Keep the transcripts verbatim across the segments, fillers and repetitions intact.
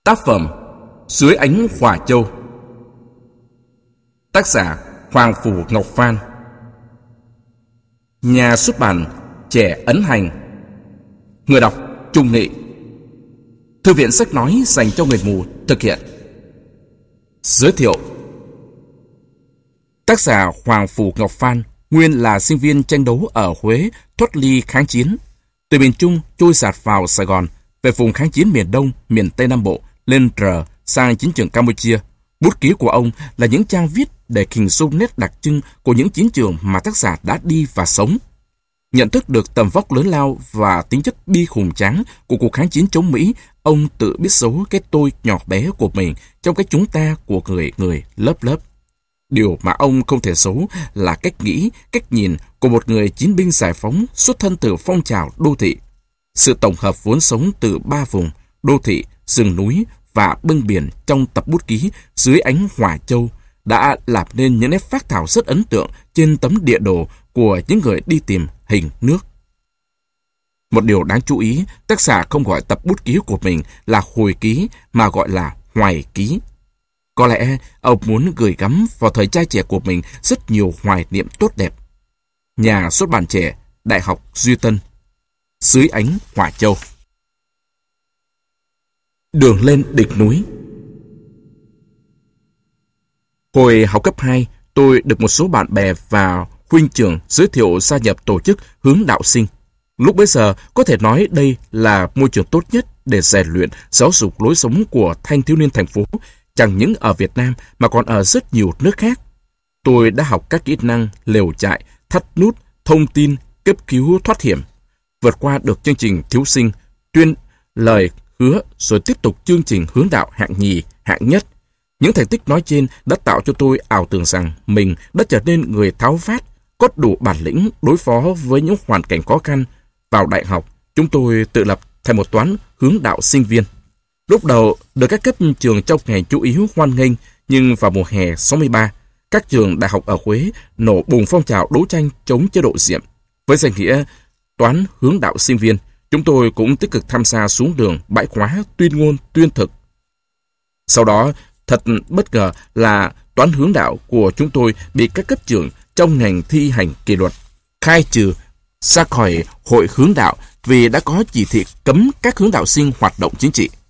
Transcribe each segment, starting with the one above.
Tác phẩm Dưới ánh Hỏa Châu. Tác giả Hoàng Phủ Ngọc Phan. Nhà xuất bản Trẻ Ấn Hành. Người đọc Trung Nghị. Thư viện sách nói dành cho người mù thực hiện. Giới thiệu: tác giả Hoàng Phủ Ngọc Phan nguyên là sinh viên tranh đấu ở Huế thoát ly kháng chiến, từ miền Trung trôi dạt vào Sài Gòn, về vùng kháng chiến miền Đông, miền Tây Nam Bộ, lên rờ sang chiến trường Campuchia. Bút ký của ông là những trang viết để hình dung nét đặc trưng của những chiến trường mà tác giả đã đi và sống. Nhận thức được tầm vóc lớn lao và tính chất bi hùng tráng của cuộc kháng chiến chống Mỹ, ông tự biết giấu cái tôi nhỏ bé của mình trong cái chúng ta của người người lớp lớp. Điều mà ông không thể giấu là cách nghĩ, cách nhìn của một người chiến binh giải phóng xuất thân từ phong trào đô thị. Sự tổng hợp vốn sống từ ba vùng, đô thị, rừng núi và bưng biển trong tập bút ký Dưới Ánh Hỏa Châu đã làm nên những nét phác thảo rất ấn tượng trên tấm địa đồ của những người đi tìm hình nước. Một điều đáng chú ý, tác giả không gọi tập bút ký của mình là hồi ký mà gọi là hoài ký. Có lẽ ông muốn gửi gắm vào thời trai trẻ của mình rất nhiều hoài niệm tốt đẹp. Nhà xuất bản Trẻ, Đại học Duy Tân. Dưới Ánh Hỏa Châu. Đường lên đỉnh núi. Hồi học cấp hai, tôi được một số bạn bè và huynh trưởng giới thiệu gia nhập tổ chức Hướng Đạo Sinh. Lúc bấy giờ, có thể nói đây là môi trường tốt nhất để rèn luyện, giáo dục lối sống của thanh thiếu niên thành phố, chẳng những ở Việt Nam mà còn ở rất nhiều nước khác. Tôi đã học các kỹ năng lều trại, thắt nút, thông tin, cấp cứu thoát hiểm, vượt qua được chương trình thiếu sinh, tuyên lời hứa, rồi tiếp tục chương trình hướng đạo hạng nhì, hạng nhất. Những thành tích nói trên đã tạo cho tôi ảo tưởng rằng mình đã trở nên người tháo vát, có đủ bản lĩnh đối phó với những hoàn cảnh khó khăn. Vào đại học, chúng tôi tự lập thành một toán hướng đạo sinh viên. Lúc đầu được các cấp trường trong ngành chú ý hoan nghênh, nhưng vào mùa hè sáu mươi ba, các trường đại học ở Huế nổ bùng phong trào đấu tranh chống chế độ Diệm. Với danh nghĩa toán hướng đạo sinh viên, chúng tôi cũng tích cực tham gia xuống đường bãi khóa tuyên ngôn tuyên thực. Sau đó, thật bất ngờ là toán hướng đạo của chúng tôi bị các cấp trưởng trong ngành thi hành kỷ luật khai trừ ra khỏi hội hướng đạo vì đã có chỉ thị cấm các hướng đạo sinh hoạt động chính trị.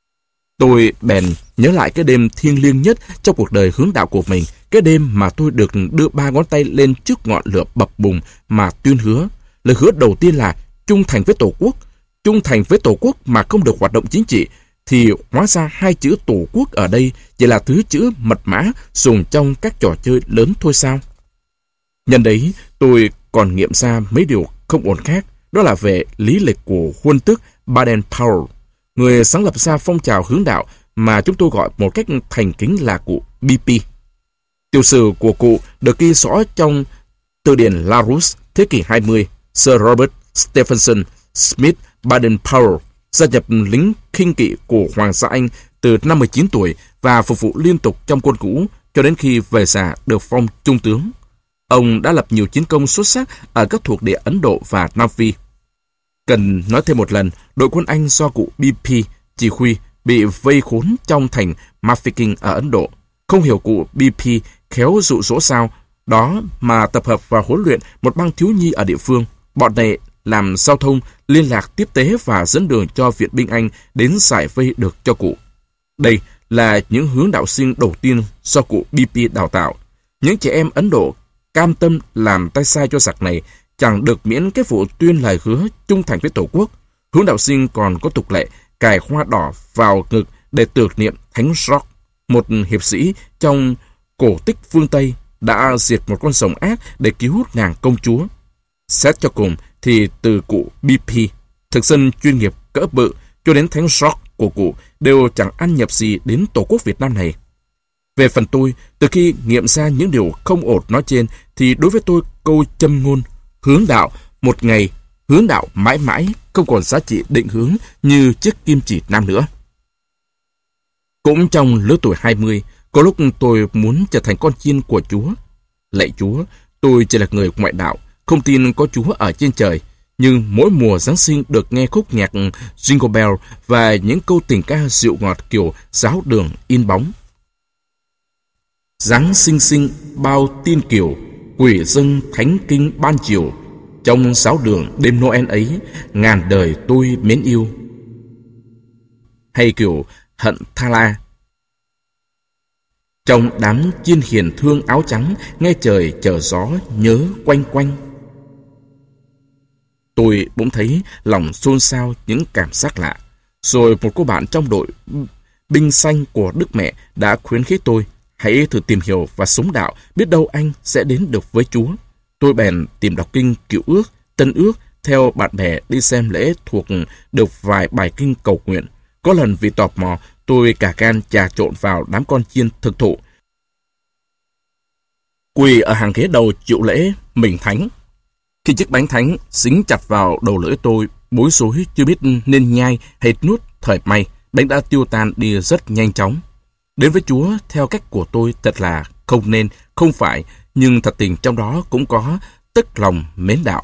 Tôi bèn nhớ lại cái đêm thiêng liêng nhất trong cuộc đời hướng đạo của mình, cái đêm mà tôi được đưa ba ngón tay lên trước ngọn lửa bập bùng mà tuyên hứa. Lời hứa đầu tiên là trung thành với Tổ quốc. Trung thành với Tổ quốc mà không được hoạt động chính trị, thì hóa ra hai chữ Tổ quốc ở đây chỉ là thứ chữ mật mã dùng trong các trò chơi lớn thôi sao? Nhân đấy, tôi còn nghiệm ra mấy điều không ổn khác, đó là về lý lịch của huân tước Baden-Powell, người sáng lập ra phong trào hướng đạo mà chúng tôi gọi một cách thành kính là cụ bê pê. Tiểu sử của cụ được ghi rõ trong từ điển Larousse thế kỷ hai mươi. Sir Robert Stephenson Smith Baden-Powell gia nhập lính khinh kỵ của Hoàng gia Anh từ năm mười chín tuổi và phục vụ liên tục trong quân ngũ cho đến khi về già được phong trung tướng. Ông đã lập nhiều chiến công xuất sắc ở các thuộc địa Ấn Độ và Nam Phi. Cần nói thêm một lần, đội quân Anh do cụ bê pê chỉ huy bị vây khốn trong thành Mafeking ở Ấn Độ. Không hiểu cụ bê pê khéo dụ dỗ sao đó mà tập hợp và huấn luyện một băng thiếu nhi ở địa phương. Bọn này làm giao thông, liên lạc tiếp tế và dẫn đường cho viện binh Anh đến giải vây được cho cụ. Đây là những hướng đạo sinh đầu tiên do cụ bê pê đào tạo. Những trẻ em Ấn Độ cam tâm làm tay sai cho giặc này chẳng được miễn cái vụ tuyên lời hứa trung thành với Tổ quốc. Hướng đạo sinh còn có tục lệ cài hoa đỏ vào ngực để tưởng niệm Thánh George, một hiệp sĩ trong cổ tích phương Tây đã diệt một con rồng ác để cứu ngàn công chúa. Xét cho cùng thì từ cụ bê pê, thực dân chuyên nghiệp cỡ bự cho đến Thánh George của cụ đều chẳng ăn nhập gì đến Tổ quốc Việt Nam này. Về phần tôi, từ khi nghiệm ra những điều không ổn nói trên, thì đối với tôi câu châm ngôn hướng đạo một ngày, hướng đạo mãi mãi không còn giá trị định hướng như chiếc kim chỉ nam nữa. Cũng trong lứa tuổi hai mươi, có lúc tôi muốn trở thành con chiên của Chúa. Lạy Chúa, tôi chỉ là người ngoại đạo, không tin có Chúa ở trên trời. Nhưng mỗi mùa Giáng sinh được nghe khúc nhạc Jingle Bell và những câu tình ca dịu ngọt kiểu giáo đường in bóng. Giáng sinh sinh bao tin kiều, quỷ dâng thánh kinh ban chiều, trong giáo đường đêm Noel ấy, ngàn đời tôi mến yêu. Hay kiểu hận tha la. Trong đám chiên hiền thương áo trắng, nghe trời chở gió nhớ quanh quanh. Tôi bỗng thấy lòng xôn xao những cảm giác lạ. Rồi một cô bạn trong đội binh xanh của Đức Mẹ đã khuyến khích tôi, hãy thử tìm hiểu và sống đạo, biết đâu anh sẽ đến được với Chúa. Tôi bèn tìm đọc kinh Cựu Ước, Tân Ước, theo bạn bè đi xem lễ thuộc được vài bài kinh cầu nguyện. Có lần vì tò mò, tôi cả gan trà trộn vào đám con chiên thực thụ, quỳ ở hàng ghế đầu chịu lễ mình thánh. Khi chiếc bánh thánh dính chặt vào đầu lưỡi tôi, bối rối chưa biết nên nhai hay nuốt thời may, bánh đã tiêu tan đi rất nhanh chóng. Đến với Chúa theo cách của tôi thật là không nên, không phải, nhưng thật tình trong đó cũng có tức lòng mến đạo.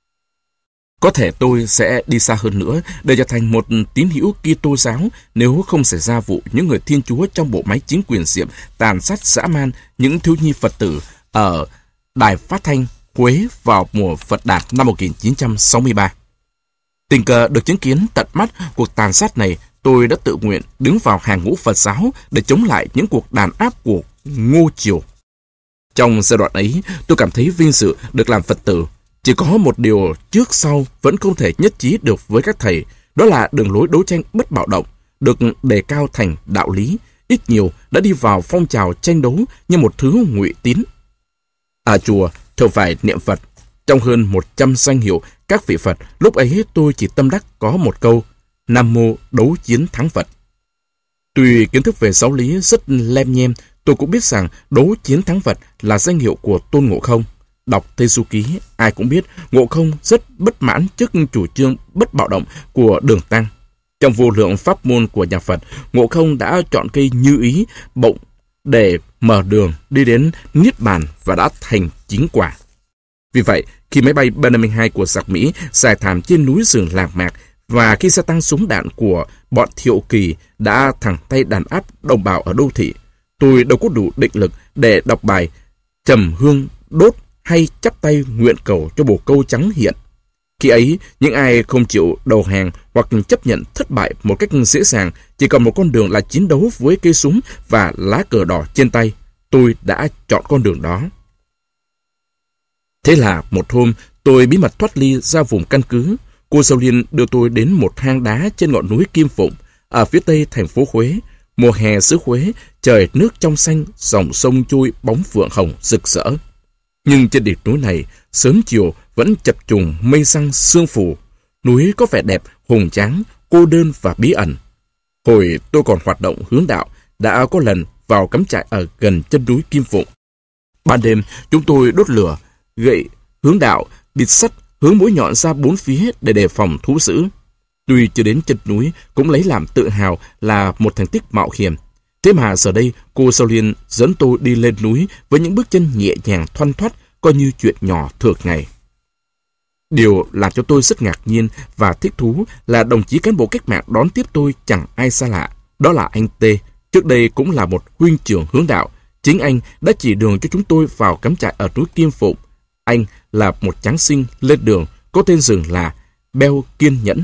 Có thể tôi sẽ đi xa hơn nữa để trở thành một tín hữu Kitô giáo nếu không xảy ra vụ những người Thiên Chúa trong bộ máy chính quyền diệm tàn sát dã man những thiếu nhi Phật tử ở Đài Phát thanh Huế vào mùa Phật Đản năm một nghìn chín trăm sáu mươi ba. Tình cờ được chứng kiến tận mắt cuộc tàn sát này, tôi đã tự nguyện đứng vào hàng ngũ Phật giáo để chống lại những cuộc đàn áp của Ngô Triều. Trong giai đoạn ấy, tôi cảm thấy vinh dự được làm Phật tử. Chỉ có một điều trước sau vẫn không thể nhất trí được với các thầy, đó là đường lối đấu tranh bất bạo động, được đề cao thành đạo lý, ít nhiều đã đi vào phong trào tranh đấu như một thứ ngụy tín. À chùa, thường phải niệm Phật. Trong hơn một trăm danh hiệu các vị Phật, lúc ấy tôi chỉ tâm đắc có một câu: Nam Mô Đấu Chiến Thắng Phật. Tuy kiến thức về giáo lý rất lem nhem, tôi cũng biết rằng Đấu Chiến Thắng Phật là danh hiệu của Tôn Ngộ Không. Đọc Tây Du Ký, ai cũng biết Ngộ Không rất bất mãn trước chủ trương bất bạo động của Đường Tăng. Trong vô lượng pháp môn của nhà Phật, Ngộ Không đã chọn cây như ý, bộng để mở đường đi đến Niết Bàn và đã thành chính quả. Vì vậy, khi máy bay B năm mươi hai của giặc Mỹ giải thảm trên núi rừng Làng Mạc và khi xe tăng súng đạn của bọn Thiệu Kỳ đã thẳng tay đàn áp đồng bào ở đô thị, tôi đâu có đủ định lực để đọc bài trầm hương đốt hay chắp tay nguyện cầu cho bồ câu trắng hiện. Khi ấy, những ai không chịu đầu hàng hoặc chấp nhận thất bại một cách dễ dàng, chỉ còn một con đường là chiến đấu với cây súng và lá cờ đỏ trên tay. Tôi đã chọn con đường đó. Thế là một hôm, tôi bí mật thoát ly ra vùng căn cứ. Cô Sâu Liên đưa tôi đến một hang đá trên ngọn núi Kim Phụng, ở phía tây thành phố Huế. Mùa hè xứ Huế, trời nước trong xanh, dòng sông trôi bóng phượng hồng rực rỡ. Nhưng trên đỉnh núi này, sớm chiều vẫn chập trùng mây xăng sương phủ. Núi có vẻ đẹp, hùng tráng, cô đơn và bí ẩn. Hồi tôi còn hoạt động hướng đạo, đã có lần vào cắm trại ở gần chân núi Kim Phụng. Ban đêm, chúng tôi đốt lửa, gậy hướng đạo, bịt sắt hướng mũi nhọn ra bốn phía để đề phòng thú dữ. Tuy chưa đến chân núi, cũng lấy làm tự hào là một thành tích mạo hiểm. Thế mà giờ đây, cô Sâu Liên dẫn tôi đi lên núi với những bước chân nhẹ nhàng thoăn thoắt, coi như chuyện nhỏ thường ngày. Điều làm cho tôi rất ngạc nhiên và thích thú là đồng chí cán bộ cách mạng đón tiếp tôi chẳng ai xa lạ. Đó là anh T. Trước đây cũng là một huynh trưởng hướng đạo. Chính anh đã chỉ đường cho chúng tôi vào cắm trại ở núi Kim Phụng. Anh là một tráng sinh lên đường, có tên rừng là Beo Kiên Nhẫn.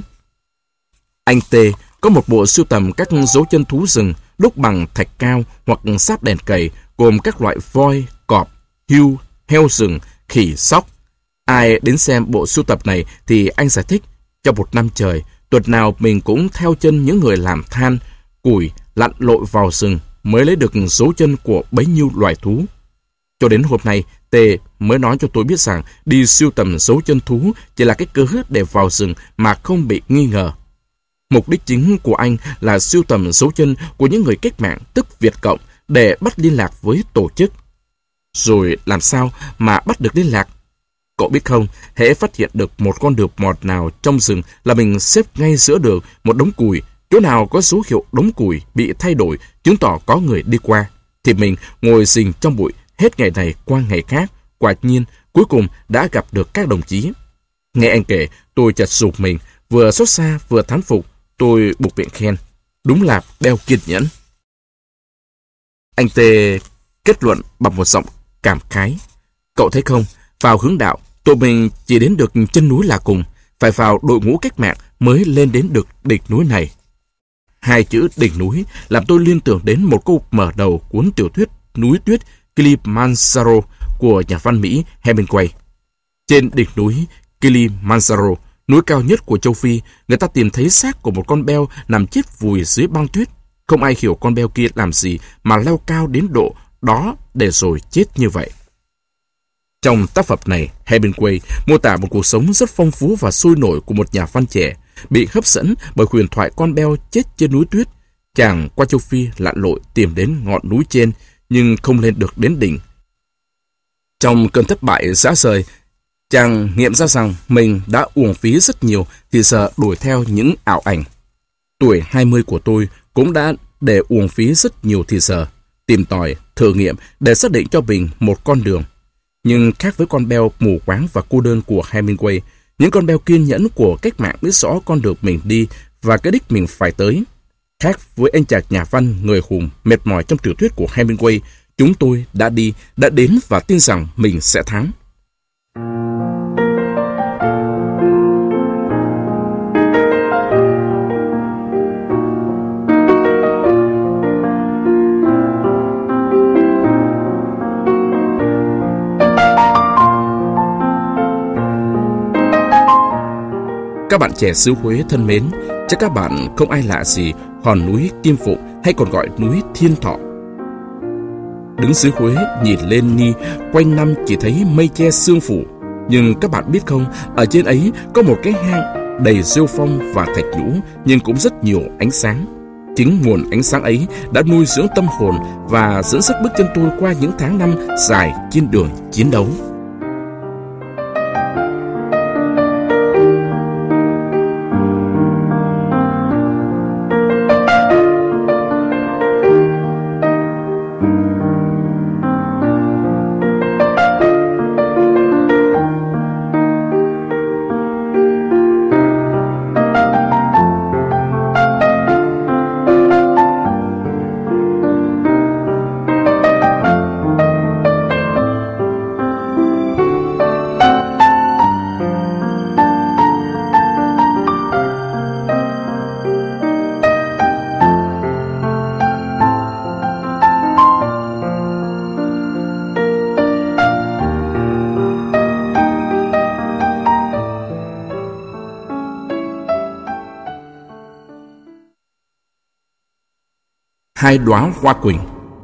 Anh T. có một bộ sưu tầm các dấu chân thú rừng đúc bằng thạch cao hoặc sáp đèn cầy, gồm các loại voi, cọp, hươu, heo rừng, khỉ, sóc. Ai đến xem bộ sưu tập này thì anh giải thích, trong một năm trời, tuần nào mình cũng theo chân những người làm than, củi, lặn lội vào rừng mới lấy được dấu chân của bấy nhiêu loài thú. Cho đến hôm nay, T mới nói cho tôi biết rằng đi sưu tầm dấu chân thú chỉ là cái cớ để vào rừng mà không bị nghi ngờ. Mục đích chính của anh là sưu tầm dấu chân của những người cách mạng, tức Việt Cộng, để bắt liên lạc với tổ chức. Rồi làm sao mà bắt được liên lạc? Cậu biết không, hễ phát hiện được một con đường mọt nào trong rừng là mình xếp ngay giữa đường một đống củi. Chỗ nào có dấu hiệu đống củi bị thay đổi, chứng tỏ có người đi qua, thì mình ngồi rình trong bụi hết ngày này qua ngày khác. Quả nhiên, cuối cùng đã gặp được các đồng chí. Nghe anh kể, tôi chợt sụp mình, vừa xót xa vừa thán phục. Tôi buộc miệng khen. Đúng là Bell kiên nhẫn. Anh Tê kết luận bằng một giọng cảm khái. Cậu thấy không, vào hướng đạo, tụi mình chỉ đến được chân núi là cùng, phải vào đội ngũ cách mạng mới lên đến được đỉnh núi này. Hai chữ đỉnh núi làm tôi liên tưởng đến một câu mở đầu cuốn tiểu thuyết Núi tuyết Kilimanjaro của nhà văn Mỹ Hemingway. Trên đỉnh núi Kilimanjaro, núi cao nhất của châu Phi, người ta tìm thấy xác của một con beo nằm chết vùi dưới băng tuyết. Không ai hiểu con beo kia làm gì mà leo cao đến độ đó để rồi chết như vậy. Trong tác phẩm này, Hemingway mô tả một cuộc sống rất phong phú và sôi nổi của một nhà văn trẻ, bị hấp dẫn bởi huyền thoại con beo chết trên núi tuyết. Chàng qua châu Phi lặn lội tìm đến ngọn núi trên, nhưng không lên được đến đỉnh. Trong cơn thất bại rã rời, chàng nghiệm ra rằng mình đã uổng phí rất nhiều thì giờ đuổi theo những ảo ảnh. Tuổi hai mươi của tôi cũng đã để uổng phí rất nhiều thì giờ, tìm tòi, thử nghiệm để xác định cho mình một con đường. Nhưng khác với con beo mù quáng và cô đơn của Hemingway, những con beo kiên nhẫn của cách mạng biết rõ con đường mình đi và cái đích mình phải tới. Khác với anh chàng nhà văn người hùng mệt mỏi trong tiểu thuyết của Hemingway, chúng tôi đã đi, đã đến và tin rằng mình sẽ thắng. Các bạn trẻ xứ Huế thân mến, chắc các bạn không ai lạ gì hòn núi Kim Phụng hay còn gọi núi Thiên Thọ. Đứng dưới Huế nhìn lên Ni, quanh năm chỉ thấy mây che sương phủ. Nhưng các bạn biết không, ở trên ấy có một cái hang đầy rêu phong và thạch nhũ, nhưng cũng rất nhiều ánh sáng. Chính nguồn ánh sáng ấy đã nuôi dưỡng tâm hồn và dẫn dắt bước chân tôi qua những tháng năm dài trên đường chiến đấu. Hai đóa hoa quỳnh.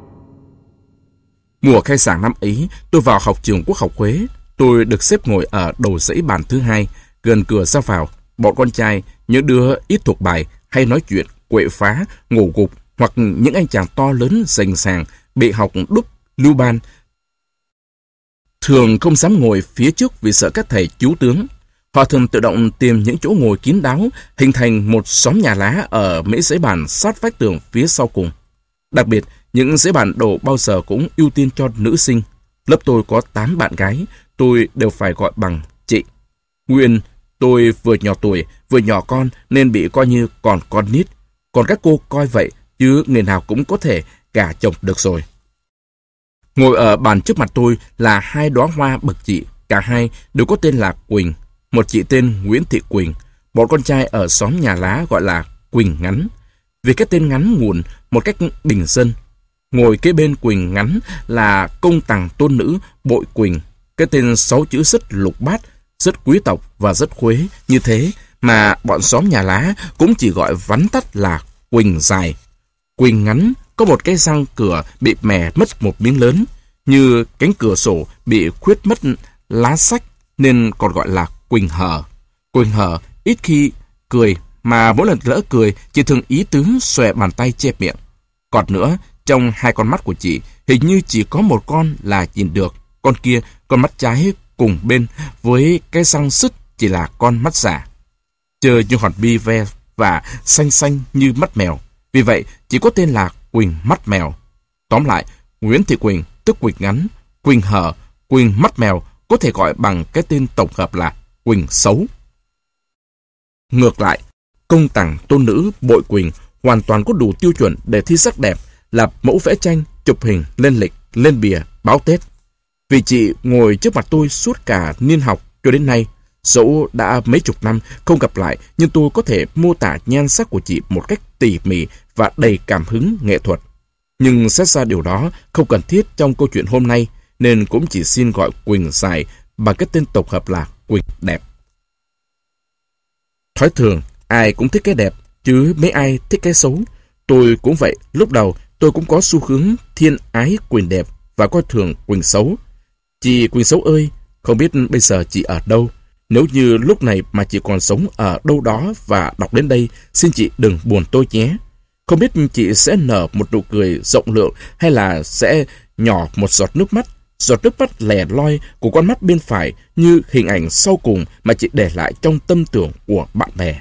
Mùa khai giảng năm ấy, tôi vào học trường Quốc học Huế. Tôi được xếp ngồi ở đầu dãy bàn thứ hai, gần cửa ra vào. Bọn con trai, những đứa ít thuộc bài, hay nói chuyện, quậy phá, ngủ gục, hoặc những anh chàng to lớn rành ràng, bị học đúc, lưu ban, thường không dám ngồi phía trước vì sợ các thầy chú tướng. Họ thường tự động tìm những chỗ ngồi kín đáo, hình thành một xóm nhà lá ở mấy dãy bàn sát vách tường phía sau cùng. Đặc biệt, những dãy bàn đầu bao giờ cũng ưu tiên cho nữ sinh. Lớp tôi có tám bạn gái, tôi đều phải gọi bằng chị. Nguyên, tôi vừa nhỏ tuổi, vừa nhỏ con nên bị coi như còn con nít. Còn các cô coi vậy, chứ người nào cũng có thể gả chồng được rồi. Ngồi ở bàn trước mặt tôi là hai đóa hoa bậc chị, cả hai đều có tên là Quỳnh. Một chị tên Nguyễn Thị Quỳnh, bọn con trai ở xóm nhà lá gọi là Quỳnh Ngắn, vì cái tên ngắn ngủn một cách bình dân. Ngồi kế bên Quỳnh Ngắn là công tằng tôn nữ Bội Quỳnh, cái tên sáu chữ rất lục bát, rất quý tộc và rất Huế, như thế mà bọn xóm nhà lá cũng chỉ gọi vắn tắt là Quỳnh Dài. Quỳnh Ngắn có một cái răng cửa bị mè mất một miếng lớn, như cánh cửa sổ bị khuyết mất lá sách nên còn gọi là Quỳnh Hở. Quỳnh Hở ít khi cười, mà mỗi lần lỡ cười chỉ thường ý tứ xòe bàn tay che miệng. Còn nữa, trong hai con mắt của chị hình như chỉ có một con là nhìn được, con kia, con mắt trái cùng bên với cái răng sứt chỉ là con mắt giả, chơi như hòn bi ve và xanh xanh như mắt mèo. Vì vậy chỉ có tên là Quỳnh Mắt Mèo. Tóm lại, Nguyễn Thị Quỳnh tức Quỳnh Ngắn, Quỳnh Hở, Quỳnh Mắt Mèo có thể gọi bằng cái tên tổng hợp là Quỳnh xấu. Ngược lại, công tằng tôn nữ Bội Quỳnh hoàn toàn có đủ tiêu chuẩn để thi sắc đẹp, là mẫu vẽ tranh, chụp hình, lên lịch, lên bìa, báo Tết. Vì chị ngồi trước mặt tôi suốt cả niên học cho đến nay, dẫu đã mấy chục năm không gặp lại, nhưng tôi có thể mô tả nhan sắc của chị một cách tỉ mỉ và đầy cảm hứng nghệ thuật. Nhưng xét ra điều đó không cần thiết trong câu chuyện hôm nay, nên cũng chỉ xin gọi Quỳnh dài bằng cái tên tục hợp là Quỳnh đẹp. Thói thường, ai cũng thích cái đẹp, chứ mấy ai thích cái xấu. Tôi cũng vậy, lúc đầu tôi cũng có xu hướng thiên ái Quỳnh đẹp và coi thường Quỳnh xấu. Chị Quỳnh xấu ơi, không biết bây giờ chị ở đâu? Nếu như lúc này mà chị còn sống ở đâu đó và đọc đến đây, xin chị đừng buồn tôi nhé. Không biết chị sẽ nở một nụ cười rộng lượng hay là sẽ nhỏ một giọt nước mắt, giọt nước mắt lẻ loi của con mắt bên phải như hình ảnh sau cùng mà chị để lại trong tâm tưởng của bạn bè.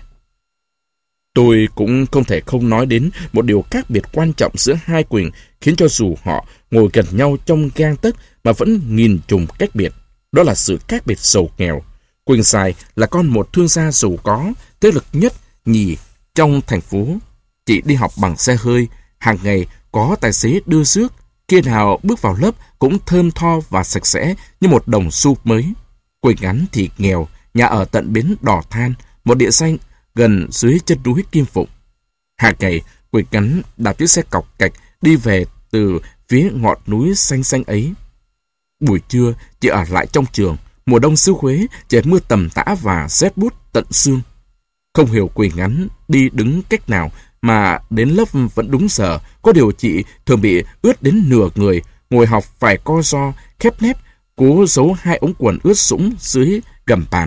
Tôi cũng không thể không nói đến một điều khác biệt quan trọng giữa hai Quỳnh, khiến cho dù họ ngồi gần nhau trong gang tấc mà vẫn nghìn trùng cách biệt. Đó là sự khác biệt giàu nghèo. Quỳnh dài là con một thương gia giàu có, thế lực nhất nhì trong thành phố. Chị đi học bằng xe hơi, hàng ngày có tài xế đưa rước, khi nào bước vào lớp cũng thơm tho và sạch sẽ như một đồng xu mới. Quỳnh ngắn thì nghèo, nhà ở tận bến Đò Than, một địa danh gần dưới chân núi Kim Phụng. Hàng ngày, Quỳnh ngắn đạp chiếc xe cọc cạch đi về từ phía ngọn núi xanh xanh ấy. Buổi trưa, chị ở lại trong trường. Mùa đông xứ Huế, trời mưa tầm tã và rét buốt tận xương. Không hiểu Quỳnh ngắn đi đứng cách nào mà đến lớp vẫn đúng giờ. Có điều chị thường bị ướt đến nửa người, ngồi học phải co ro, khép nép, cố giấu hai ống quần ướt sũng dưới gầm bàn.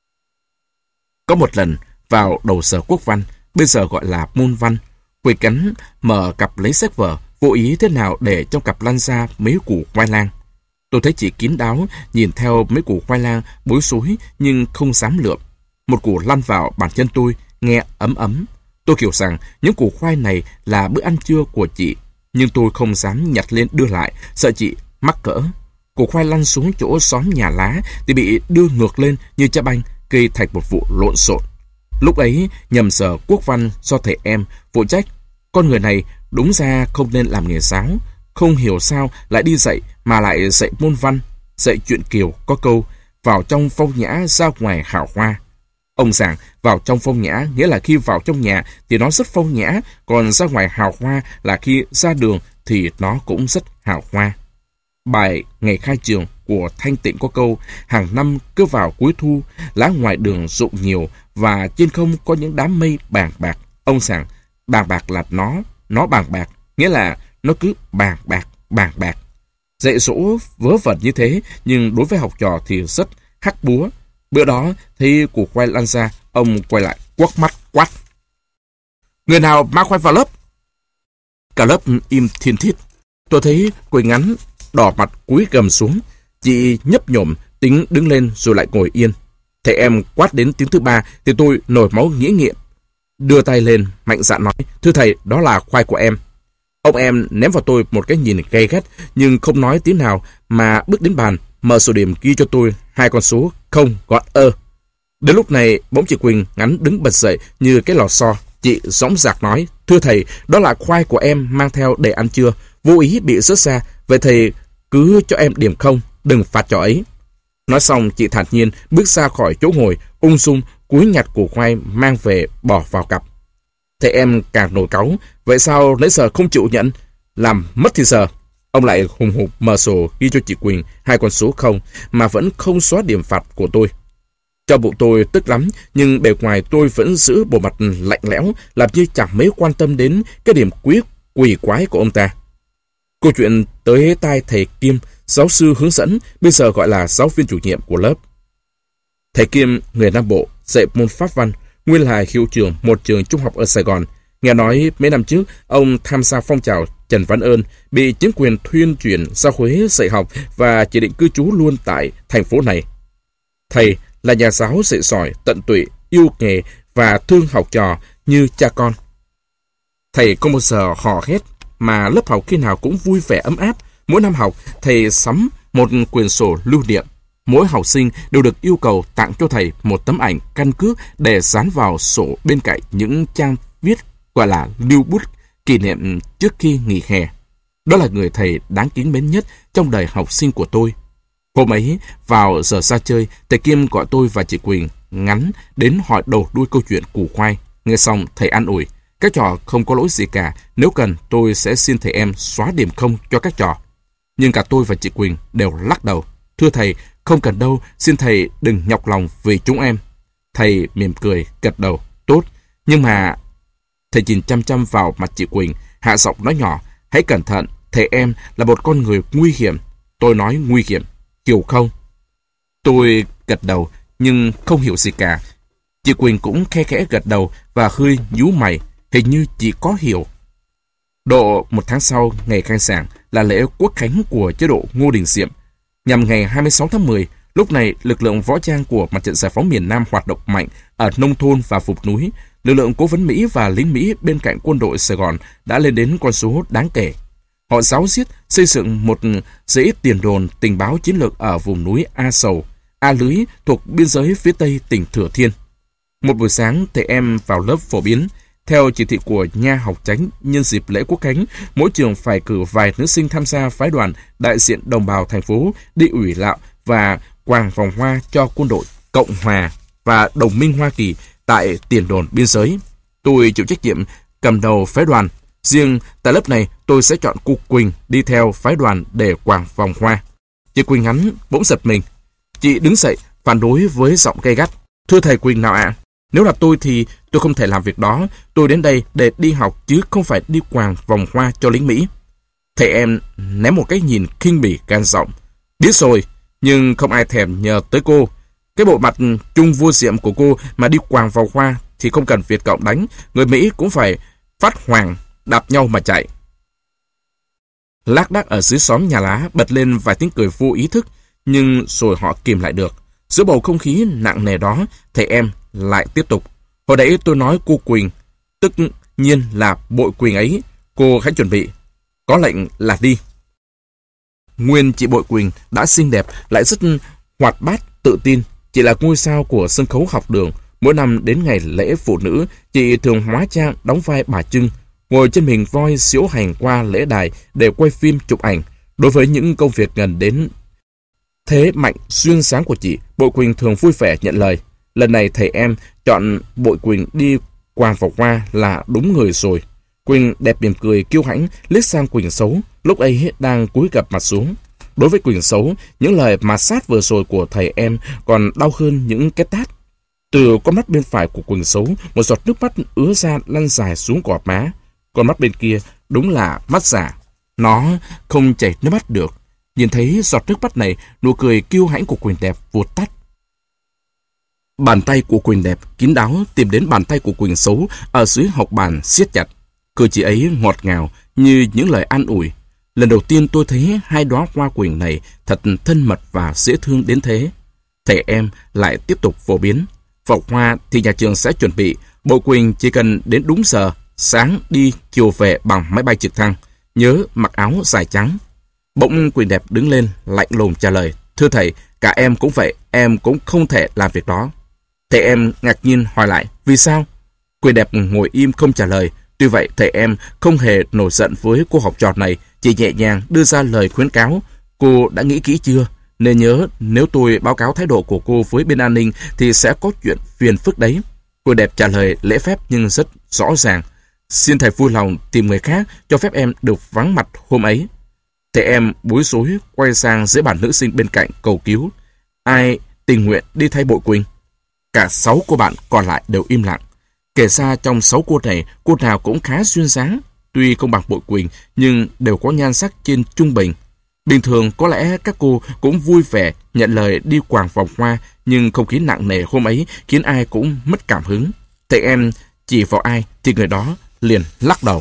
Có một lần, vào đầu giờ quốc văn, bây giờ gọi là môn văn, Quỳnh ngắn mở cặp lấy sách vở, vô ý thế nào để trong cặp lăn ra mấy củ khoai lang. Tôi thấy chị kín đáo, nhìn theo mấy củ khoai lang bối rối nhưng không dám lượm. Một củ lăn vào bàn chân tôi, nghe ấm ấm. Tôi hiểu rằng những củ khoai này là bữa ăn trưa của chị, nhưng tôi không dám nhặt lên đưa lại, sợ chị mắc cỡ. Củ khoai lăn xuống chỗ xóm nhà lá thì bị đưa ngược lên như trái banh, gây thành một vụ lộn xộn. Lúc ấy nhầm giờ quốc văn do thầy em phụ trách. Con người này đúng ra không nên làm nghề giáo, không hiểu sao lại đi dạy mà lại dạy môn văn, dạy chuyện Kiều có câu vào trong phong nhã ra ngoài hào hoa. Ông giảng vào trong phong nhã nghĩa là khi vào trong nhà thì nó rất phong nhã, còn ra ngoài hào hoa là khi ra đường thì nó cũng rất hào hoa. Bài ngày khai trường của Thanh Tịnh có câu hàng năm cứ vào cuối thu, lá ngoài đường rụng nhiều và trên không có những đám mây bàng bạc. Ông giảng bàng bạc là nó, nó bàng bạc, nghĩa là nó cứ bàng bạc, bàng bạc. Dạy dỗ vớ vẩn như thế, nhưng đối với học trò thì rất hắc búa. Bữa đó, thấy củ khoai lăn ra, ông quay lại quắc mắt quát: "Người nào mang khoai vào lớp?" Cả lớp im thiên thít. Tôi thấy Quỳnh ngắn đỏ mặt cúi gầm xuống. Chị nhấp nhổm tính đứng lên rồi lại ngồi yên. Thầy em quát đến tiếng thứ ba thì tôi nổi máu nghĩa nghiện. Đưa tay lên, mạnh dạn nói: "Thưa thầy, đó là khoai của em." Ông em ném vào tôi một cái nhìn gay gắt nhưng không nói tiếng nào mà bước đến bàn, mở sổ điểm ghi cho tôi hai con số không gọn ơ. Đến lúc này bỗng chị Quỳnh ngắn đứng bật dậy như cái lò xo. Chị dõng dạc nói: "Thưa thầy, đó là khoai của em mang theo để ăn trưa, vô ý bị rớt ra, vậy thầy cứ cho em điểm không, đừng phạt trò ấy." Nói xong chị thản nhiên bước ra khỏi chỗ ngồi, ung dung cúi nhặt củ khoai mang về bỏ vào cặp. Thầy em càng nổi cáu: "Vậy sao nãy giờ không chịu nhận? Làm mất thì giờ." Ông lại hùng hục mở sổ ghi cho chị Quỳnh hai con số không mà vẫn không xóa điểm phạt của tôi. Cho bụng tôi tức lắm, nhưng bề ngoài tôi vẫn giữ bộ mặt lạnh lẽo, làm như chẳng mấy quan tâm đến cái điểm quý quỷ quái của ông ta. Câu chuyện tới tai thầy Kim, giáo sư hướng dẫn, bây giờ gọi là giáo viên chủ nhiệm của lớp. Thầy Kim, người Nam Bộ, dạy môn pháp văn, nguyên là hiệu trưởng một trường trung học ở Sài Gòn. Nghe nói mấy năm trước, ông tham gia phong trào Trần Văn Ơn, bị chính quyền thuyên chuyển ra Huế dạy học và chỉ định cư trú luôn tại thành phố này. Thầy là nhà giáo dạy giỏi, tận tụy, yêu nghề và thương học trò như cha con. Thầy không bao giờ hò hét, mà lớp học khi nào cũng vui vẻ ấm áp. Mỗi năm học, thầy sắm một quyển sổ lưu niệm. Mỗi học sinh đều được yêu cầu tặng cho thầy một tấm ảnh căn cước để dán vào sổ bên cạnh những trang viết gọi là lưu bút kỷ niệm trước khi nghỉ hè. Đó là người thầy đáng kính mến nhất trong đời học sinh của tôi. Hôm ấy, vào giờ ra chơi, thầy Kim gọi tôi và chị Quỳnh ngắn đến hỏi đầu đuôi câu chuyện củ khoai. Nghe xong, thầy an ủi, các trò không có lỗi gì cả, nếu cần tôi sẽ xin thầy em xóa điểm không cho các trò. Nhưng cả tôi và chị Quỳnh đều lắc đầu. Thưa thầy, không cần đâu, xin thầy đừng nhọc lòng vì chúng em. Thầy mỉm cười, gật đầu, tốt. Nhưng mà... Thầy nhìn chăm chăm vào mặt chị Quỳnh, hạ giọng nói nhỏ, hãy cẩn thận, thầy em là một con người nguy hiểm. Tôi nói nguy hiểm, hiểu không? Tôi gật đầu, nhưng không hiểu gì cả. Chị Quỳnh cũng khe khẽ gật đầu và hơi nhíu mày, hình như chị có hiểu. Độ một tháng sau, ngày khai giảng là lễ quốc khánh của chế độ Ngô Đình Diệm. Nhằm ngày hai mươi sáu tháng mười, lúc này lực lượng võ trang của Mặt trận Giải phóng miền Nam hoạt động mạnh ở nông thôn và vùng núi. Lực lượng cố vấn Mỹ và lính Mỹ bên cạnh quân đội Sài Gòn đã lên đến con số đáng kể. Họ giáo diết xây dựng một dãy tiền đồn tình báo chiến lược ở vùng núi A Sầu, A Lưới thuộc biên giới phía tây tỉnh Thừa Thiên. Một buổi sáng, thầy em vào lớp phổ biến. Theo chỉ thị của nha học chánh, nhân dịp lễ quốc khánh, mỗi trường phải cử vài nữ sinh tham gia phái đoàn đại diện đồng bào thành phố đi ủy lạo và quàng vòng hoa cho quân đội Cộng hòa và đồng minh Hoa Kỳ tại tiền đồn biên giới. Tôi chịu trách nhiệm cầm đầu phái đoàn. Riêng tại lớp này, tôi sẽ chọn cô Quỳnh đi theo phái đoàn để quàng vòng hoa. Chị Quỳnh ngắn bỗng giật mình. Chị đứng dậy, phản đối với giọng gay gắt. Thưa thầy Quỳnh nào ạ? Nếu là tôi thì tôi không thể làm việc đó. Tôi đến đây để đi học chứ không phải đi quàng vòng hoa cho lính Mỹ. Thầy em ném một cái nhìn khinh bỉ gan giọng. Biết rồi, nhưng không ai thèm nhờ tới cô. Cái bộ mặt trung vua diệm của cô mà đi quàng vòng hoa thì không cần Việt Cộng đánh. Người Mỹ cũng phải phát hoàng, đạp nhau mà chạy. Lác đác ở dưới xóm nhà lá bật lên vài tiếng cười vô ý thức, nhưng rồi họ kìm lại được. Giữa bầu không khí nặng nề đó, thầy em lại tiếp tục. Hồi nãy tôi nói cô Quỳnh, tất nhiên là bội Quỳnh ấy. Cô hãy chuẩn bị. Có lệnh là đi. Nguyên chị Bội Quỳnh đã xinh đẹp, lại rất hoạt bát, tự tin. Chị là ngôi sao của sân khấu học đường. Mỗi năm đến ngày lễ phụ nữ, chị thường hóa trang đóng vai bà Trưng, ngồi trên mình voi diễu hành qua lễ đài để quay phim chụp ảnh. Đối với những công việc gần đến thế mạnh duyên sáng của chị, Bội Quỳnh thường vui vẻ nhận lời. Lần này thầy em chọn Bội Quỳnh đi quàng vòng hoa là đúng người rồi. Quỳnh đẹp mỉm cười kiêu hãnh liếc sang Quỳnh xấu, lúc ấy đang cúi gập mặt xuống. Đối với Quỳnh xấu, những lời mà sát vừa rồi của thầy em còn đau hơn những cái tát. Từ con mắt bên phải của Quỳnh xấu, một giọt nước mắt ứa ra lăn dài xuống gò má. Con mắt bên kia đúng là mắt giả. Nó không chảy nước mắt được. Nhìn thấy giọt nước mắt này, nụ cười kiêu hãnh của Quỳnh đẹp vụt tắt. Bàn tay của Quỳnh đẹp kín đáo tìm đến bàn tay của Quỳnh xấu ở dưới học bàn siết chặt. Cử chỉ ấy ngọt ngào như những lời an ủi. Lần đầu tiên tôi thấy hai đóa hoa Quỳnh này thật thân mật và dễ thương đến thế. Thầy em lại tiếp tục phổ biến. Vòng hoa thì nhà trường sẽ chuẩn bị. Bội Quỳnh chỉ cần đến đúng giờ, sáng đi, chiều về bằng máy bay trực thăng. Nhớ mặc áo dài trắng. Bỗng Quỳnh đẹp đứng lên, lạnh lùng trả lời. Thưa thầy, cả em cũng vậy, em cũng không thể làm việc đó. Thầy em ngạc nhiên hỏi lại, vì sao? Quỳnh đẹp ngồi im không trả lời. Tuy vậy, thầy em không hề nổi giận với cô học trò này, chỉ nhẹ nhàng đưa ra lời khuyến cáo. Cô đã nghĩ kỹ chưa? Nên nhớ, nếu tôi báo cáo thái độ của cô với bên an ninh thì sẽ có chuyện phiền phức đấy. Quỳnh đẹp trả lời lễ phép nhưng rất rõ ràng. Xin thầy vui lòng tìm người khác cho phép em được vắng mặt hôm ấy. Thầy em bối rối quay sang dưới bàn nữ sinh bên cạnh cầu cứu. Ai tình nguyện đi thay Bội Quỳnh? Cả sáu cô bạn còn lại đều im lặng. Kể ra trong sáu cô này, cô nào cũng khá duyên dáng. Tuy không bằng Bội Quỳnh, nhưng đều có nhan sắc trên trung bình. Bình thường có lẽ các cô cũng vui vẻ nhận lời đi quàng vòng hoa, nhưng không khí nặng nề hôm ấy khiến ai cũng mất cảm hứng. Thầy em chỉ vào ai thì người đó liền lắc đầu.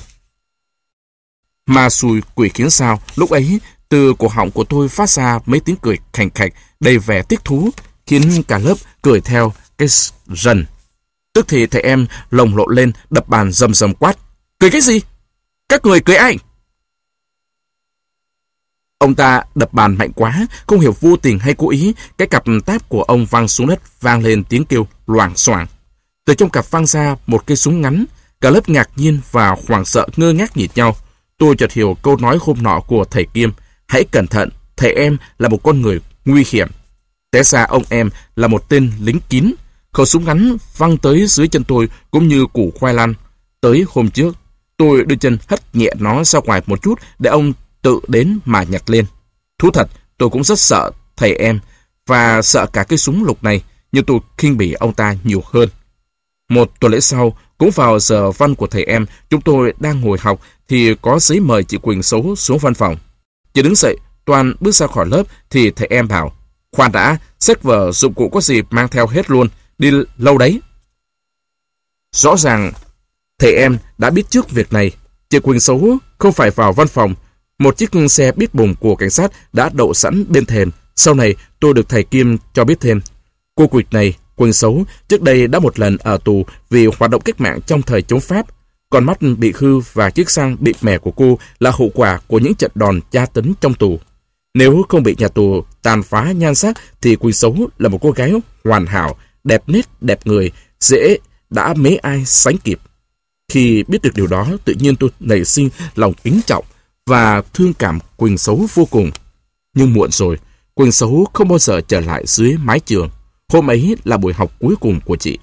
Ma xui quỷ khiến sao, lúc ấy từ cổ họng của tôi phát ra mấy tiếng cười khành khạch đầy vẻ thích thú, khiến cả lớp cười theo cái rần. Tức thì thầy em lồng lộn lên đập bàn rầm rầm quát. Cười cái gì? Các người cười ai? Ông ta đập bàn mạnh quá, không hiểu vô tình hay cố ý, cái cặp táp của ông văng xuống đất, vang lên tiếng kêu loảng xoảng. Từ trong cặp văng ra một cây súng ngắn, cả lớp ngạc nhiên và hoảng sợ ngơ ngác nhìn nhau. Tôi chợt hiểu câu nói hôm nọ của thầy Kiêm: hãy cẩn thận, thầy em là một con người nguy hiểm. Té ra ông em là một tên lính kín. Khẩu súng ngắn văng tới dưới chân tôi cũng như củ khoai lang tới hôm trước. Tôi đưa chân hất nhẹ nó ra ngoài một chút để ông tự đến mà nhặt lên. Thú thật, tôi cũng rất sợ thầy em và sợ cả cái súng lục này, nhưng tôi khinh bỉ ông ta nhiều hơn. Một tuần lễ sau, cũng vào giờ văn của thầy em, chúng tôi đang ngồi học thì có giấy mời chị Quỳnh Xấu xuống văn phòng. Chị đứng dậy, Toàn bước ra khỏi lớp thì thầy em bảo: khoan đã, sách vở dụng cụ có gì mang theo hết luôn, đi lâu đấy. Rõ ràng thầy em đã biết trước việc này. Chị Quỳnh Xấu không phải vào văn phòng. Một chiếc xe bít bùng của cảnh sát đã đậu sẵn bên thềm. Sau này tôi được thầy Kim cho biết thêm, cô Quỳnh này, Quỳnh Xấu, trước đây đã một lần ở tù vì hoạt động cách mạng trong thời chống Pháp. Con mắt bị hư và chiếc xăng bị mẻ của cô là hậu quả của những trận đòn tra tấn trong tù. Nếu không bị nhà tù tàn phá nhan sắc thì Quỳnh Xấu là một cô gái hoàn hảo, đẹp nết, đẹp người, dễ đã mấy ai sánh kịp. Khi biết được điều đó, tự nhiên tôi nảy sinh lòng kính trọng và thương cảm Quỳnh Xấu vô cùng. Nhưng muộn rồi, Quỳnh Xấu không bao giờ trở lại dưới mái trường. Hôm ấy là buổi học cuối cùng của chị.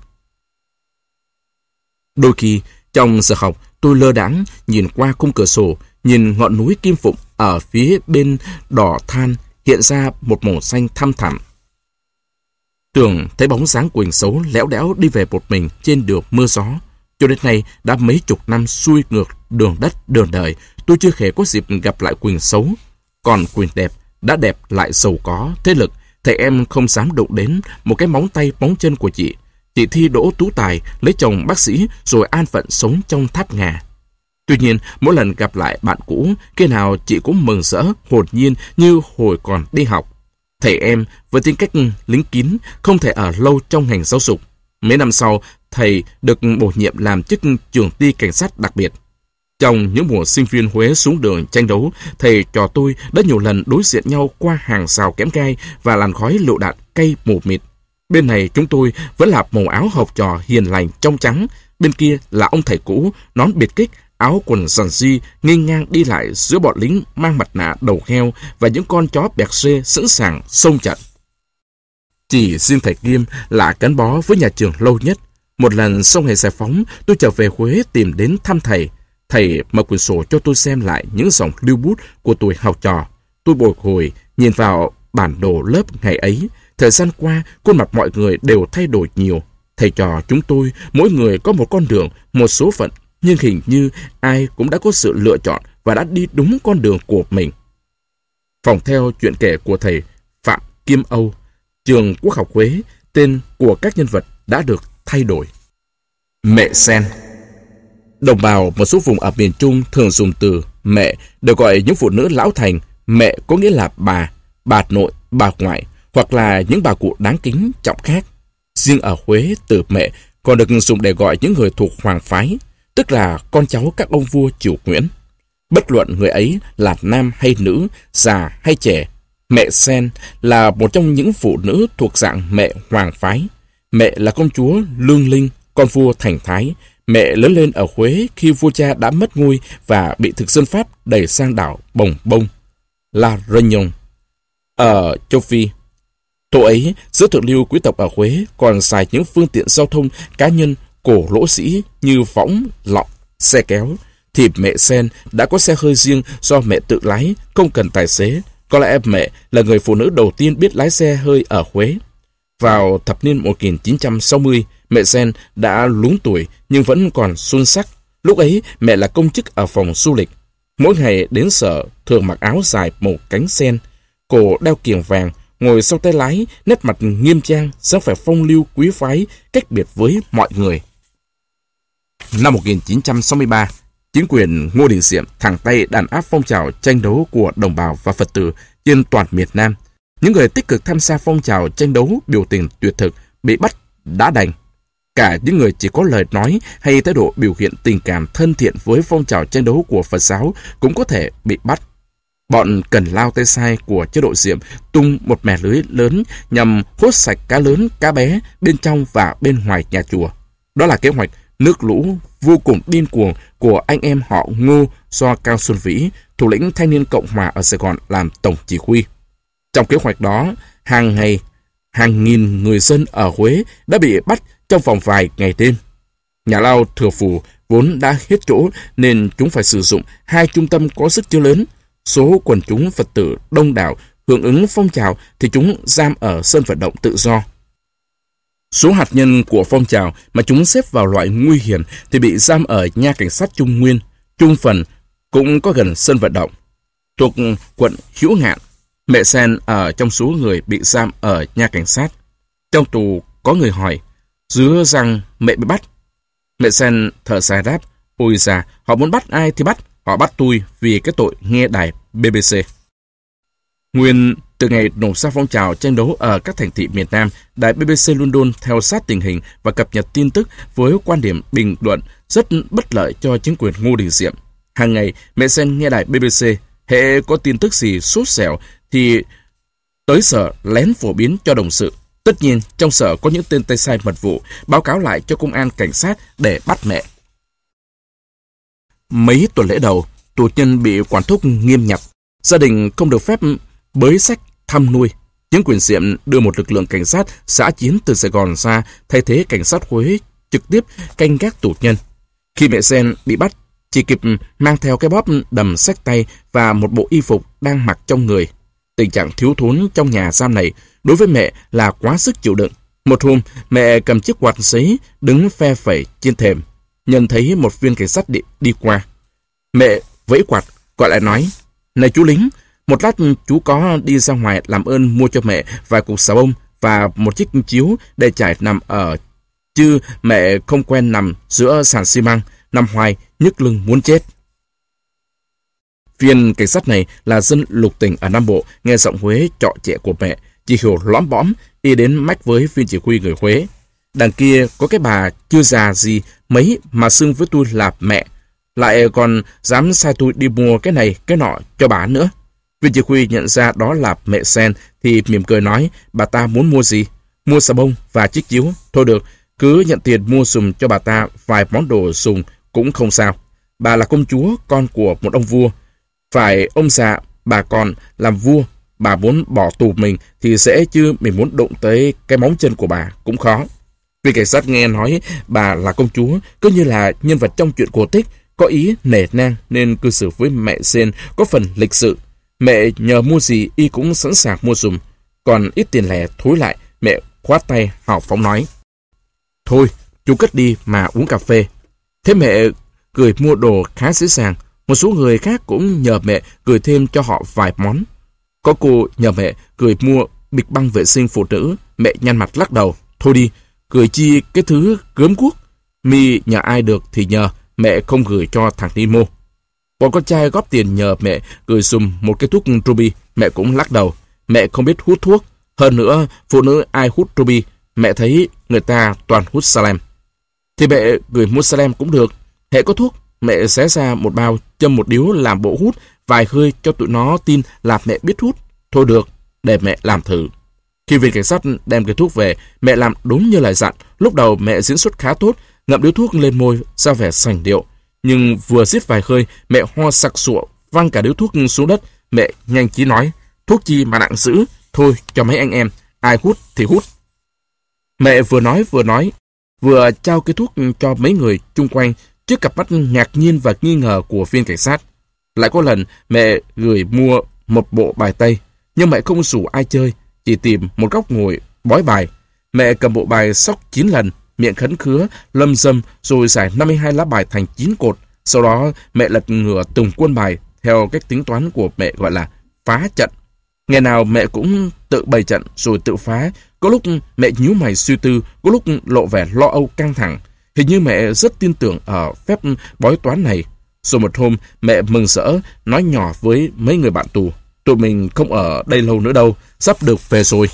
Đôi khi, trong giờ học, tôi lơ đãng nhìn qua khung cửa sổ, nhìn ngọn núi Kim Phụng ở phía bên đỏ than hiện ra một màu xanh thăm thẳm. Tưởng thấy bóng dáng Quỳnh Xấu lẽo đẽo đi về một mình trên đường mưa gió. Cho đến nay đã mấy chục năm xuôi ngược đường đất đường đời, tôi chưa hề có dịp gặp lại Quỳnh Xấu. Còn Quỳnh đẹp, đã đẹp lại giàu có, thế lực, thầy em không dám đụng đến một cái móng tay móng chân của chị. Chị thi đỗ tú tài, lấy chồng bác sĩ rồi an phận sống trong tháp ngà. Tuy nhiên, mỗi lần gặp lại bạn cũ, khi nào chị cũng mừng rỡ, hồn nhiên như hồi còn đi học. Thầy em với tính cách lính kín không thể ở lâu trong ngành giáo dục. Mấy năm sau, thầy được bổ nhiệm làm chức trưởng ty cảnh sát đặc biệt. Trong những mùa sinh viên Huế xuống đường tranh đấu, thầy trò tôi đã nhiều lần đối diện nhau qua hàng rào kẽm gai và làn khói lựu đạn cay mù mịt. Bên này chúng tôi vẫn là màu áo học trò hiền lành trong trắng, bên kia là ông thầy cũ, nón biệt kích, áo quần giản dị, nghênh ngang đi lại giữa bọn lính mang mặt nạ đầu heo và những con chó bẹt xê sẵn sàng xông trận. Chỉ riêng thầy Kim là gắn bó với nhà trường lâu nhất. Một lần sau ngày giải phóng, tôi trở về Huế tìm đến thăm thầy. Thầy mở quyển sổ cho tôi xem lại những dòng lưu bút của tuổi học trò. Tôi bồi hồi nhìn vào bản đồ lớp ngày ấy. Thời gian qua, khuôn mặt mọi người đều thay đổi nhiều. Thầy trò chúng tôi, mỗi người có một con đường, một số phận, nhưng hình như ai cũng đã có sự lựa chọn và đã đi đúng con đường của mình. Phòng theo chuyện kể của thầy Phạm Kim Âu, trường Quốc học Huế, tên của các nhân vật đã được thay đổi. Mẹ sen. Đồng bào một số vùng ở miền Trung thường dùng từ mẹ để gọi những phụ nữ lão thành. Mẹ có nghĩa là bà, bà nội, bà ngoại, hoặc là những bà cụ đáng kính trọng khác. Riêng ở Huế, từ mẹ còn được dùng để gọi những người thuộc hoàng phái, tức là con cháu các ông vua Triều Nguyễn. Bất luận người ấy là nam hay nữ, già hay trẻ, mẹ sen là một trong những phụ nữ thuộc dạng mẹ hoàng phái. Mẹ là công chúa Lương Linh, con vua Thành Thái. Mẹ lớn lên ở Huế khi vua cha đã mất ngôi và bị thực dân Pháp đẩy sang đảo Bồng Bông, La Réunion, ở châu Phi. Tổ ấy, giữa thượng lưu quý tộc ở Huế còn xài những phương tiện giao thông cá nhân cổ lỗ sĩ như võng, lọng, xe kéo, thì mẹ sen đã có xe hơi riêng do mẹ tự lái, không cần tài xế. Có lẽ mẹ là người phụ nữ đầu tiên biết lái xe hơi ở Huế. Vào thập niên một nghìn chín trăm sáu mươi, mẹ sen đã luống tuổi nhưng vẫn còn xuân sắc. Lúc ấy, mẹ là công chức ở phòng du lịch. Mỗi ngày đến sở thường mặc áo dài màu cánh sen, cổ đeo kiềng vàng, ngồi sau tay lái, nét mặt nghiêm trang, dáng vẻ phong lưu quý phái, cách biệt với mọi người. Năm một nghìn chín trăm sáu mươi ba, chính quyền Ngô Đình Diệm thẳng tay đàn áp phong trào tranh đấu của đồng bào và Phật tử trên toàn miền Nam. Những người tích cực tham gia phong trào tranh đấu biểu tình tuyệt thực bị bắt đã đành. Cả những người chỉ có lời nói hay thái độ biểu hiện tình cảm thân thiện với phong trào tranh đấu của Phật giáo cũng có thể bị bắt. Bọn cần lao tay sai của chế độ Diệm tung một mẻ lưới lớn nhằm hốt sạch cá lớn, cá bé bên trong và bên ngoài nhà chùa. Đó là kế hoạch nước lũ vô cùng điên cuồng của anh em họ Ngô do Cao Xuân Vĩ, thủ lĩnh Thanh niên Cộng hòa ở Sài Gòn làm tổng chỉ huy. Trong kế hoạch đó, hàng ngày, hàng nghìn người dân ở Huế đã bị bắt trong vòng vài ngày đêm. Nhà lao Thừa Phủ vốn đã hết chỗ nên chúng phải sử dụng hai trung tâm có sức chứa lớn. Số quần chúng Phật tử đông đảo hưởng ứng phong trào thì chúng giam ở sân vận động tự do. Số hạt nhân của phong trào mà chúng xếp vào loại nguy hiểm thì bị giam ở nhà cảnh sát Trung Nguyên. Trung Phần cũng có gần sân vận động. Thuộc quận Hữu Ngạn, mẹ Sen ở trong số người bị giam ở nhà cảnh sát. Trong tù có người hỏi, dứa rằng mẹ bị bắt. Mẹ Sen thở dài đáp, ôi già, họ muốn bắt ai thì bắt, họ bắt tôi vì cái tội nghe đài bê bê xê. Nguyên từ ngày nổ ra phong trào tranh đấu ở các thành thị miền Nam, đài bê bê xê London theo sát tình hình và cập nhật tin tức với quan điểm bình luận rất bất lợi cho chính quyền Ngô Đình Diệm. Hàng ngày, mẹ Sen nghe đài bê bê xê, hễ có tin tức gì sốt sẻo thì tới sở lén phổ biến cho đồng sự. Tất nhiên, trong sở có những tên tay sai mật vụ báo cáo lại cho công an cảnh sát để bắt mẹ. Mấy tuần lễ đầu, tù nhân bị quản thúc nghiêm ngặt. Gia đình không được phép bới xách thăm nuôi. Chính quyền Diệm đưa một lực lượng cảnh sát xã chiến từ Sài Gòn ra thay thế cảnh sát Huế trực tiếp canh gác tù nhân. Khi mẹ Sen bị bắt, chỉ kịp mang theo cái bóp đầm xách tay và một bộ y phục đang mặc trong người. Tình trạng thiếu thốn trong nhà giam này đối với mẹ là quá sức chịu đựng. Một hôm, mẹ cầm chiếc quạt giấy đứng phe phẩy trên thềm. Nhận thấy một viên cảnh sát đi, đi qua. Mẹ vẫy quạt, gọi lại nói, này chú lính, một lát chú có đi ra ngoài làm ơn mua cho mẹ vài cục xà bông và một chiếc chiếu để trải nằm ở, chứ mẹ không quen nằm giữa sàn xi măng, nằm hoài, nhức lưng muốn chết. Viên cảnh sát này là dân lục tỉnh ở Nam Bộ, nghe giọng Huế trọ trẻ của mẹ, chỉ hiểu lõm bõm, y đến mách với viên chỉ huy người Huế. Đằng kia có cái bà chưa già gì mấy mà xưng với tôi là mẹ, lại còn dám sai tôi đi mua cái này, cái nọ cho bà nữa. Viên chỉ huy nhận ra đó là mẹ Sen thì mỉm cười nói, bà ta muốn mua gì? Mua xà bông và chiếc chiếu. Thôi được, cứ nhận tiền mua sùm cho bà ta vài món đồ dùng cũng không sao. Bà là công chúa, con của một ông vua. Phải ông già, bà còn làm vua, bà muốn bỏ tù mình thì dễ, chứ mình muốn đụng tới cái móng chân của bà cũng khó. Vì cảnh sát nghe nói bà là công chúa, cứ như là nhân vật trong chuyện cổ tích, có ý nể nang nên cư xử với mẹ Sen có phần lịch sự. Mẹ nhờ mua gì y cũng sẵn sàng mua dùm. Còn ít tiền lẻ thối lại, mẹ khoát tay hào phóng nói, thôi, chú cất đi mà uống cà phê. Thế mẹ gửi mua đồ khá dễ dàng. Một số người khác cũng nhờ mẹ gửi thêm cho họ vài món. Có cô nhờ mẹ gửi mua bịch băng vệ sinh phụ nữ. Mẹ nhăn mặt lắc đầu, thôi đi, gửi chi cái thứ gớm guốc. Mi nhờ ai được thì nhờ, mẹ không gửi cho thằng Nimo. Bọn con trai góp tiền nhờ mẹ gửi dùm một cái thuốc Ruby. Mẹ cũng lắc đầu, mẹ không biết hút thuốc. Hơn nữa, phụ nữ ai hút Ruby, mẹ thấy người ta toàn hút Salem. Thì mẹ gửi mua Salem cũng được. Hễ có thuốc, mẹ xé ra một bao, châm một điếu làm bộ hút vài hơi cho tụi nó tin là mẹ biết hút. Thôi được, để mẹ làm thử. Khi viên cảnh sát đem cái thuốc về, mẹ làm đúng như lời dặn. Lúc đầu mẹ diễn xuất khá tốt, ngậm điếu thuốc lên môi, ra vẻ sành điệu. Nhưng vừa giết vài hơi, mẹ ho sặc sụa, văng cả điếu thuốc xuống đất. Mẹ nhanh chí nói, thuốc chi mà nặng dữ, thôi cho mấy anh em, ai hút thì hút. Mẹ vừa nói vừa nói, vừa trao cái thuốc cho mấy người chung quanh, trước cặp mắt ngạc nhiên và nghi ngờ của viên cảnh sát. Lại có lần mẹ gửi mua một bộ bài tây, nhưng mẹ không rủ ai chơi, chỉ tìm một góc ngồi bói bài. Mẹ cầm bộ bài sóc chín lần, miệng khấn khứa, lâm dâm, rồi giải năm mươi hai lá bài thành chín cột. Sau đó mẹ lật ngửa từng quân bài theo cách tính toán của mẹ gọi là phá trận. Ngày nào mẹ cũng tự bày trận rồi tự phá. Có lúc mẹ nhíu mày suy tư, có lúc lộ vẻ lo âu căng thẳng. Hình như mẹ rất tin tưởng ở phép bói toán này. Rồi một hôm, mẹ mừng rỡ nói nhỏ với mấy người bạn tù, tụi mình không ở đây lâu nữa đâu, sắp được về rồi.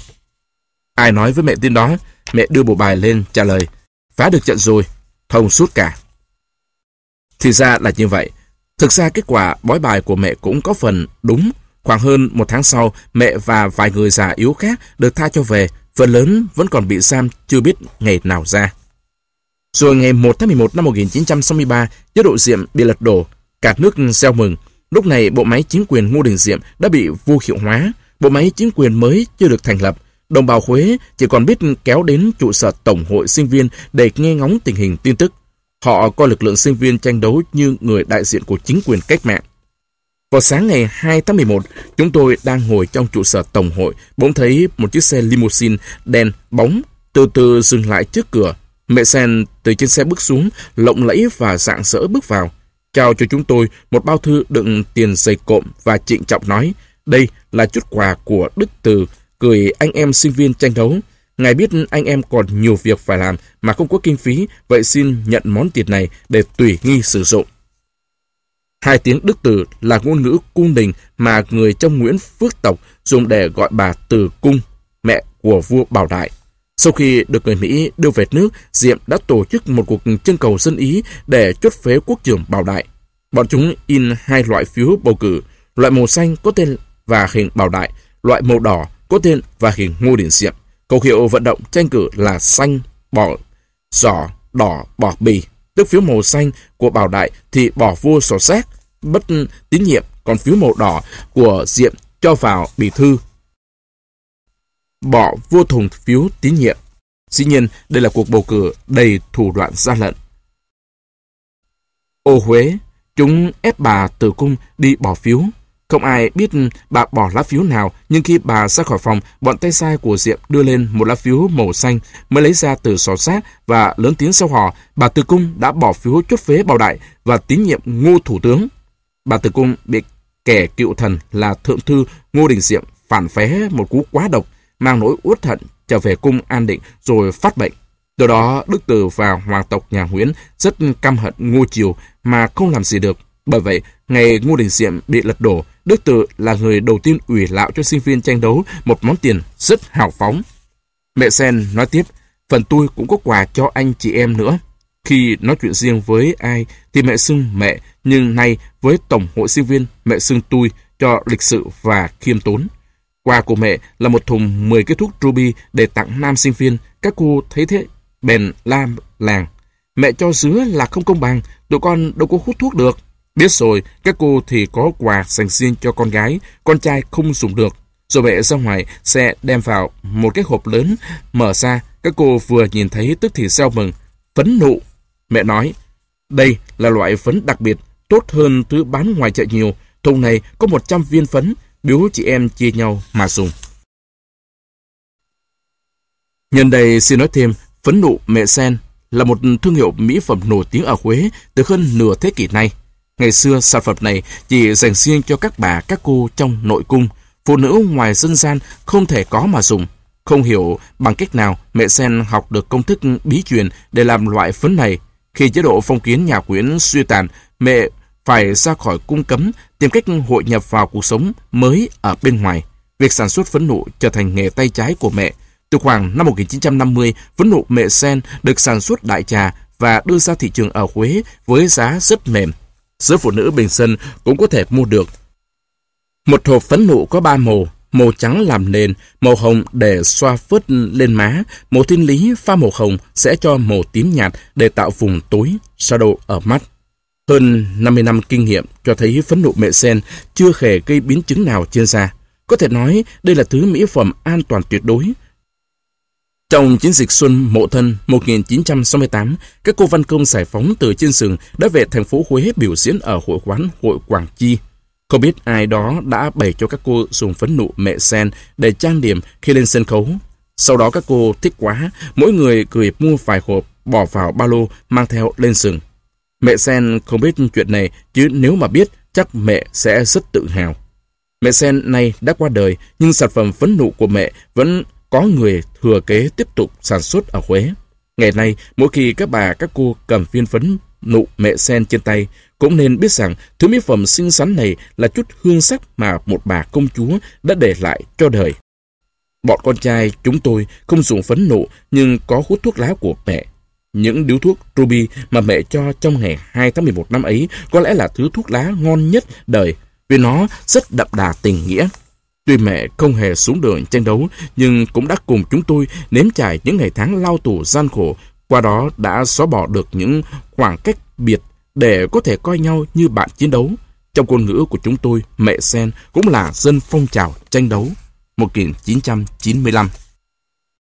Ai nói với mẹ tin đó? Mẹ đưa bộ bài lên trả lời, phá được trận rồi, thông suốt cả. Thì ra là như vậy. Thực ra kết quả bói bài của mẹ cũng có phần đúng. Khoảng hơn một tháng sau, mẹ và vài người già yếu khác được tha cho về, phần lớn vẫn còn bị giam chưa biết ngày nào ra. Rồi ngày một tháng mười một năm một nghìn chín trăm sáu mươi ba, chế độ Diệm bị lật đổ, cả nước reo mừng. Lúc này bộ máy chính quyền Ngô Đình Diệm đã bị vô hiệu hóa, bộ máy chính quyền mới chưa được thành lập. Đồng bào Huế chỉ còn biết kéo đến trụ sở Tổng hội sinh viên để nghe ngóng tình hình tin tức. Họ coi lực lượng sinh viên tranh đấu như người đại diện của chính quyền cách mạng. Vào sáng ngày hai tháng mười một, chúng tôi đang ngồi trong trụ sở Tổng hội, bỗng thấy một chiếc xe limousine đen bóng từ từ dừng lại trước cửa. Mẹ Sen từ trên xe bước xuống, lộng lẫy và rạng rỡ bước vào, trao cho chúng tôi một bao thư đựng tiền dày cộm và trịnh trọng nói, đây là chút quà của Đức Từ gửi anh em sinh viên tranh đấu. Ngài biết anh em còn nhiều việc phải làm mà không có kinh phí, vậy xin nhận món tiền này để tùy nghi sử dụng. Hai tiếng Đức Từ là ngôn ngữ cung đình mà người trong Nguyễn Phước tộc dùng để gọi bà Từ Cung, mẹ của vua Bảo Đại. Sau khi được người Mỹ đưa về nước, Diệm đã tổ chức một cuộc trưng cầu dân ý để chốt phế quốc trưởng Bảo Đại. Bọn chúng in hai loại phiếu bầu cử, loại màu xanh có tên và hình Bảo Đại, loại màu đỏ có tên và hình Ngô Đình Diệm. Khẩu hiệu vận động tranh cử là xanh bỏ giỏ, đỏ bỏ bì. Tức phiếu màu xanh của Bảo Đại thì bỏ vua sổ xác, bất tín nhiệm, còn phiếu màu đỏ của Diệm cho vào bì thư, bỏ vô thùng phiếu tín nhiệm. Dĩ nhiên, đây là cuộc bầu cử đầy thủ đoạn gian lận. Ô Huế, chúng ép bà Từ Cung đi bỏ phiếu. Không ai biết bà bỏ lá phiếu nào, nhưng khi bà ra khỏi phòng, bọn tay sai của Diệm đưa lên một lá phiếu màu xanh mới lấy ra từ xó xác và lớn tiếng sau hò, bà Từ Cung đã bỏ phiếu chốt phế Bảo Đại và tín nhiệm Ngô Thủ tướng. Bà Từ Cung bị kẻ cựu thần là thượng thư Ngô Đình Diệm phản phé một cú quá độc, mang nỗi uất hận trở về cung an định rồi phát bệnh. Từ đó Đức Từ và hoàng tộc nhà Nguyễn rất căm hận Ngô Triều mà không làm gì được. Bởi vậy, ngày Ngô Đình Diệm bị lật đổ, Đức Từ là người đầu tiên ủy lạo cho sinh viên tranh đấu một món tiền rất hào phóng. Mẹ Sen nói tiếp, phần tôi cũng có quà cho anh chị em nữa. Khi nói chuyện riêng với ai thì mẹ xưng mẹ, nhưng nay với Tổng hội sinh viên, mẹ xưng tôi cho lịch sự và khiêm tốn. Quà của mẹ là một thùng mười cái thuốc ruby để tặng nam sinh viên. Các cô thấy thế bèn la làng, mẹ cho dứa là không công bằng, tụi con đâu có hút thuốc được. Biết rồi, các cô thì có quà dành riêng cho con gái, con trai không dùng được. Rồi mẹ ra ngoài, xe đem vào một cái hộp lớn, mở ra, các cô vừa nhìn thấy tức thì reo mừng, phấn nụ. Mẹ nói, đây là loại phấn đặc biệt, tốt hơn thứ bán ngoài chợ nhiều. Thùng này có một trăm viên phấn, biếu chị em chia nhau mà dùng. Nhân đây xin nói thêm, phấn nụ mẹ Sen là một thương hiệu mỹ phẩm nổi tiếng ở Huế từ hơn nửa thế kỷ nay. Ngày xưa, sản phẩm này chỉ dành riêng cho các bà, các cô trong nội cung. Phụ nữ ngoài dân gian không thể có mà dùng. Không hiểu bằng cách nào mẹ Sen học được công thức bí truyền để làm loại phấn này. Khi chế độ phong kiến nhà Nguyễn suy tàn, mẹ phải ra khỏi cung cấm, tìm cách hội nhập vào cuộc sống mới ở bên ngoài. Việc sản xuất phấn nụ trở thành nghề tay trái của mẹ. Từ khoảng năm một nghìn chín trăm năm mươi, phấn nụ mẹ Sen được sản xuất đại trà và đưa ra thị trường ở Huế với giá rất mềm. Giới phụ nữ bình dân cũng có thể mua được. Một hộp phấn nụ có ba màu, màu trắng làm nền, màu hồng để xoa phớt lên má, màu thiên lý pha màu hồng sẽ cho màu tím nhạt để tạo vùng tối, shadow ở mắt. Hơn năm mươi năm kinh nghiệm cho thấy phấn nụ mẹ Sen chưa hề gây biến chứng nào trên da. Có thể nói đây là thứ mỹ phẩm an toàn tuyệt đối. Trong chiến dịch Xuân Mậu Thân một nghìn chín trăm sáu mươi tám, các cô văn công giải phóng từ trên rừng đã về thành phố Huế biểu diễn ở hội quán Hội Quảng Chi. Không biết ai đó đã bày cho các cô dùng phấn nụ mẹ Sen để trang điểm khi lên sân khấu. Sau đó các cô thích quá, mỗi người gửi mua vài hộp bỏ vào ba lô mang theo lên rừng. Mẹ Sen không biết chuyện này, chứ nếu mà biết chắc mẹ sẽ rất tự hào. Mẹ Sen nay đã qua đời, nhưng sản phẩm phấn nụ của mẹ vẫn có người thừa kế tiếp tục sản xuất ở Huế. Ngày nay, mỗi khi các bà các cô cầm viên phấn nụ mẹ Sen trên tay, cũng nên biết rằng thứ mỹ phẩm xinh xắn này là chút hương sắc mà một bà công chúa đã để lại cho đời. Bọn con trai chúng tôi không dùng phấn nụ nhưng có hút thuốc lá của mẹ. Những điếu thuốc ruby mà mẹ cho trong ngày hai tháng mười một năm ấy có lẽ là thứ thuốc lá ngon nhất đời. vì nó rất đậm đà tình nghĩa. Tuy mẹ không hề xuống đường tranh đấu, nhưng cũng đã cùng chúng tôi nếm trải những ngày tháng lao tù gian khổ, qua đó đã xóa bỏ được những khoảng cách biệt để có thể coi nhau như bạn chiến đấu. Trong ngôn ngữ của chúng tôi, mẹ Sen cũng là dân phong trào tranh đấu. một nghìn chín trăm chín mươi lăm